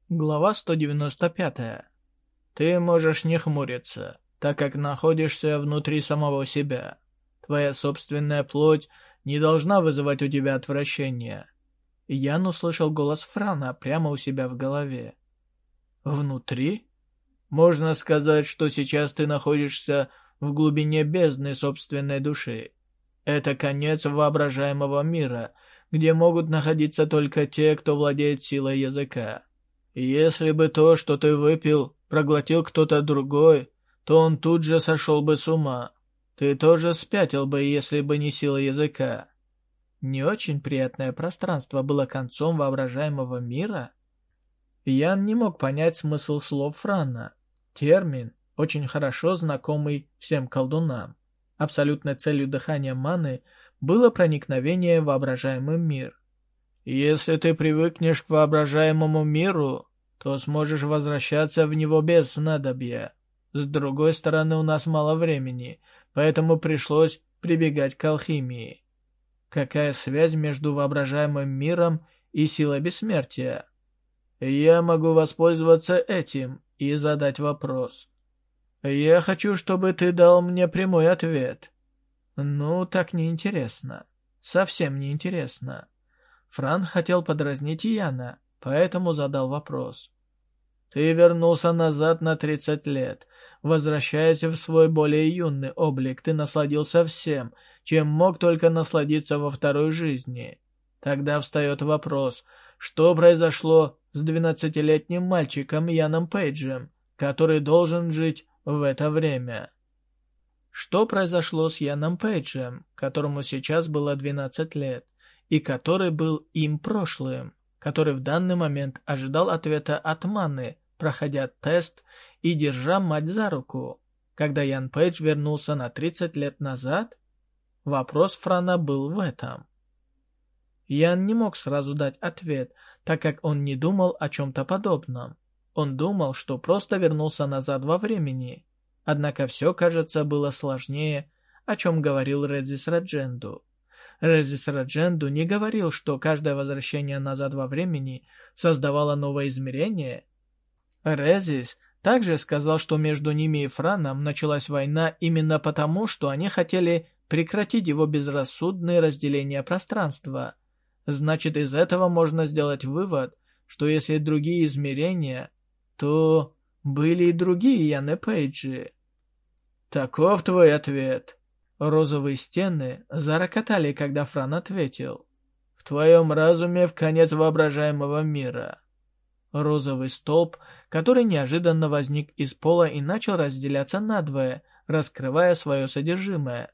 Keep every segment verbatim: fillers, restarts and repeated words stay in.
Глава сто девяносто пятая. Ты можешь не хмуриться, так как находишься внутри самого себя. Твоя собственная плоть не должна вызывать у тебя отвращения. Ян услышал голос Франа прямо у себя в голове. Внутри? Можно сказать, что сейчас ты находишься в глубине бездны собственной души. Это конец воображаемого мира, где могут находиться только те, кто владеет силой языка. Если бы то, что ты выпил, проглотил кто-то другой, то он тут же сошел бы с ума. Ты тоже спятил бы, если бы не сила языка. Не очень приятное пространство было концом воображаемого мира? Ян не мог понять смысл слов Франа. Термин, очень хорошо знакомый всем колдунам. Абсолютной целью дыхания маны было проникновение в воображаемый мир. Если ты привыкнешь к воображаемому миру, то сможешь возвращаться в него без снадобья. С другой стороны, у нас мало времени, поэтому пришлось прибегать к алхимии. Какая связь между воображаемым миром и силой бессмертия? Я могу воспользоваться этим и задать вопрос. Я хочу, чтобы ты дал мне прямой ответ. Ну, так неинтересно. Совсем неинтересно. Фран хотел подразнить Яна, поэтому задал вопрос. Ты вернулся назад на тридцать лет. Возвращаясь в свой более юный облик, ты насладился всем, чем мог только насладиться во второй жизни. Тогда встает вопрос, что произошло с двенадцатилетним мальчиком Яном Пейджем, который должен жить в это время? Что произошло с Яном Пейджем, которому сейчас было двенадцать лет, и который был им прошлым, который в данный момент ожидал ответа от Маны, проходя тест и держа мать за руку, когда Ян Пейдж вернулся на тридцать лет назад? Вопрос Франа был в этом. Ян не мог сразу дать ответ, так как он не думал о чем-то подобном. Он думал, что просто вернулся назад во времени. Однако все, кажется, было сложнее, о чем говорил Резис Радженду. Резис Радженду не говорил, что каждое возвращение назад во времени создавало новое измерение. Резис также сказал, что между ними и Франом началась война именно потому, что они хотели прекратить его безрассудное разделение пространства. Значит, из этого можно сделать вывод, что если другие измерения, то были и другие Яны Пейджи. Таков твой ответ. Розовые стены зарокотали, когда Фран ответил. В твоем разуме в конец воображаемого мира. Розовый столб, который неожиданно возник из пола и начал разделяться надвое, раскрывая свое содержимое.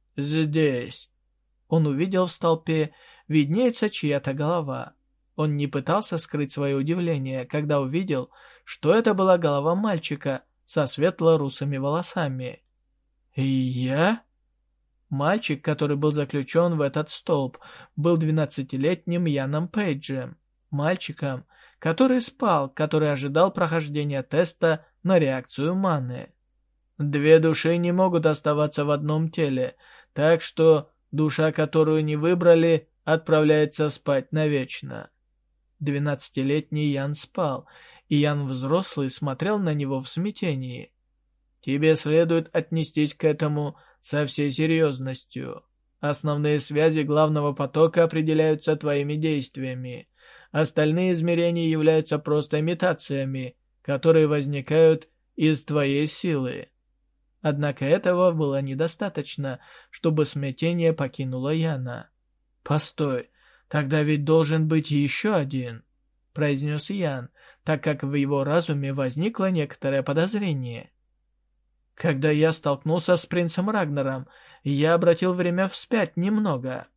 Здесь. Он увидел в столпе, виднеется чья-то голова. Он не пытался скрыть свое удивление, когда увидел, что это была голова мальчика со светло-русыми волосами. И я? Мальчик, который был заключен в этот столб, был двенадцатилетним Яном Пейджем. Мальчиком, который спал, который ожидал прохождения теста на реакцию маны. Две души не могут оставаться в одном теле, так что душа, которую не выбрали, отправляется спать навечно. Двенадцатилетний Ян спал, и Ян взрослый смотрел на него в смятении. Тебе следует отнестись к этому со всей серьезностью. Основные связи главного потока определяются твоими действиями. Остальные измерения являются просто имитациями, которые возникают из твоей силы. Однако этого было недостаточно, чтобы смятение покинуло Яна. «Постой, тогда ведь должен быть еще один», — произнес Ян, так как в его разуме возникло некоторое подозрение. «Когда я столкнулся с принцем Рагнаром, я обратил время вспять немного».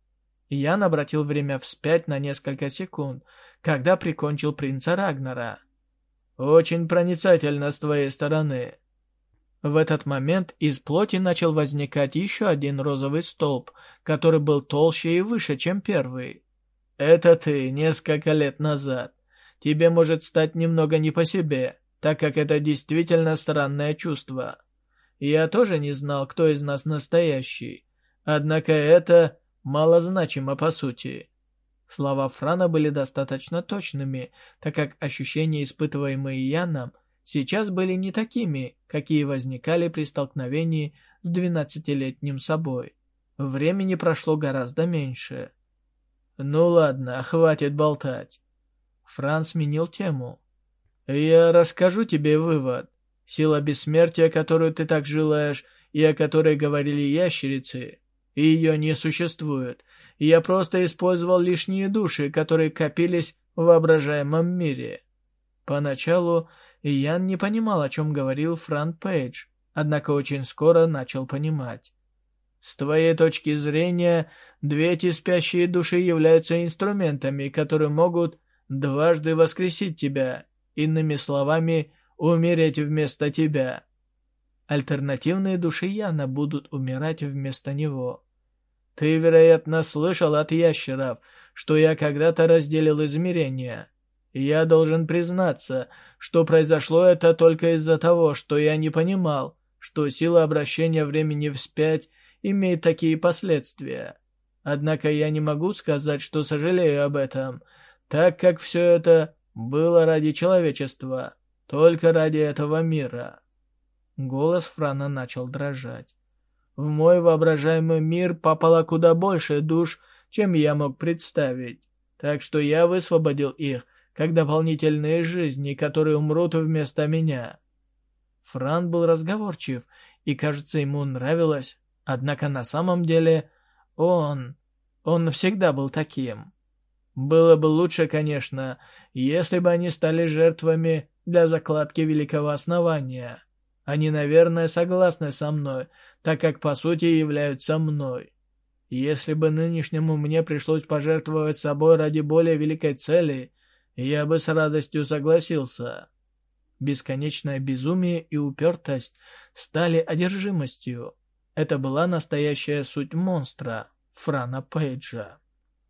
Ян обратил время вспять на несколько секунд, когда прикончил принца Рагнара. «Очень проницательно с твоей стороны». В этот момент из плоти начал возникать еще один розовый столб, который был толще и выше, чем первый. «Это ты несколько лет назад. Тебе может стать немного не по себе, так как это действительно странное чувство. Я тоже не знал, кто из нас настоящий. Однако это малозначимо по сути. Слова Франа были достаточно точными, так как ощущения, испытываемые Яном, сейчас были не такими, какие возникали при столкновении с двенадцатилетним собой. Времени прошло гораздо меньше. «Ну ладно, хватит болтать». Фран сменил тему. «Я расскажу тебе вывод. Сила бессмертия, которую ты так желаешь, и о которой говорили ящерицы, ее не существует. Я просто использовал лишние души, которые копились в воображаемом мире». Поначалу Ян не понимал, о чем говорил Фран Пейдж, однако очень скоро начал понимать. «С твоей точки зрения, две эти спящие души являются инструментами, которые могут дважды воскресить тебя, иными словами, умереть вместо тебя. Альтернативные души Яна будут умирать вместо него. Ты, вероятно, слышал от ящеров, что я когда-то разделил измерения. Я должен признаться, что произошло это только из-за того, что я не понимал, что сила обращения времени вспять имеет такие последствия. Однако я не могу сказать, что сожалею об этом, так как все это было ради человечества, только ради этого мира». Голос Франа начал дрожать. «В мой воображаемый мир попало куда больше душ, чем я мог представить, так что я высвободил их, как дополнительные жизни, которые умрут вместо меня». Фран был разговорчив, и, кажется, ему нравилось. Однако на самом деле он... он всегда был таким. Было бы лучше, конечно, если бы они стали жертвами для закладки великого основания. Они, наверное, согласны со мной, так как по сути являются мной. Если бы нынешнему мне пришлось пожертвовать собой ради более великой цели, я бы с радостью согласился. Бесконечное безумие и упертость стали одержимостью. Это была настоящая суть монстра, Франа Пейджа.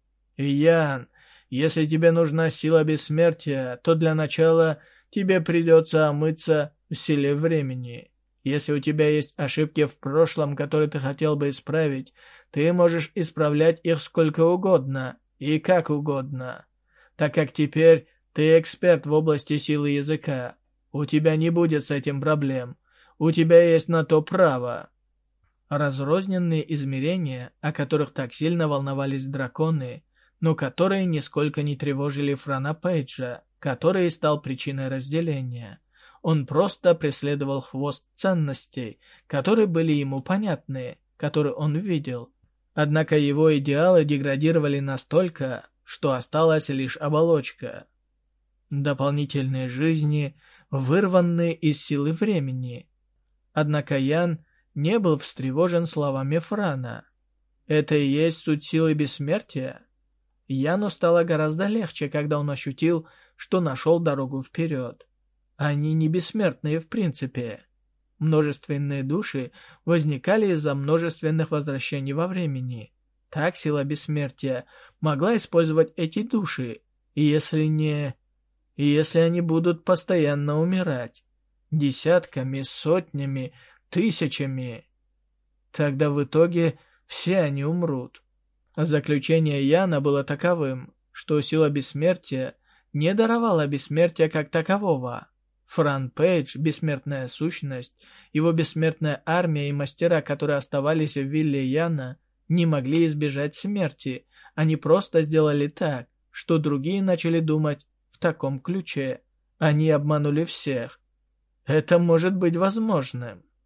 «Ян, если тебе нужна сила бессмертия, то для начала тебе придется омыться в силе времени. Если у тебя есть ошибки в прошлом, которые ты хотел бы исправить, ты можешь исправлять их сколько угодно и как угодно. Так как теперь ты эксперт в области силы языка, у тебя не будет с этим проблем. У тебя есть на то право». Разрозненные измерения, о которых так сильно волновались драконы, но которые нисколько не тревожили Франа Пейджа, который стал причиной разделения. Он просто преследовал хвост ценностей, которые были ему понятны, которые он видел. Однако его идеалы деградировали настолько, что осталась лишь оболочка. Дополнительные жизни, вырванные из силы времени. Однако Ян не был встревожен словами Франа. Это и есть суть силы бессмертия? Яну стало гораздо легче, когда он ощутил, что нашел дорогу вперед. Они не бессмертные в принципе. Множественные души возникали из-за множественных возвращений во времени. Так сила бессмертия могла использовать эти души, и если не... и если они будут постоянно умирать. Десятками, сотнями, тысячами. Тогда в итоге все они умрут. Заключение Яна было таковым, что сила бессмертия не даровала бессмертия как такового. Фран Пейдж, бессмертная сущность, его бессмертная армия и мастера, которые оставались в вилле Яна, не могли избежать смерти. Они просто сделали так, что другие начали думать в таком ключе. Они обманули всех. Это может быть возможным.